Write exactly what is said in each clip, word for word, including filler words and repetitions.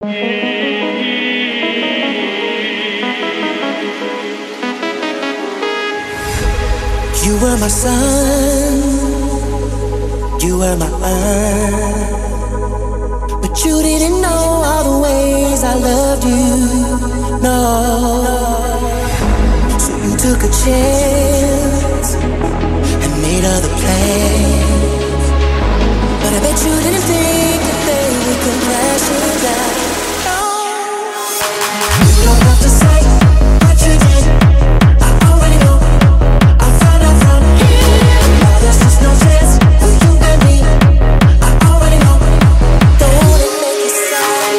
You were my sun, you were my earth, but you didn't know all the ways I loved you, no. So you took a chance and made other plans, but I bet you didn't think that they would come crashing down. No. You don't have to say what you did, I already know. There's just no chance for you and me. I already know. Don't wanna make it sound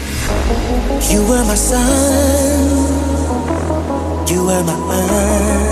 You were my sun, you were my earth.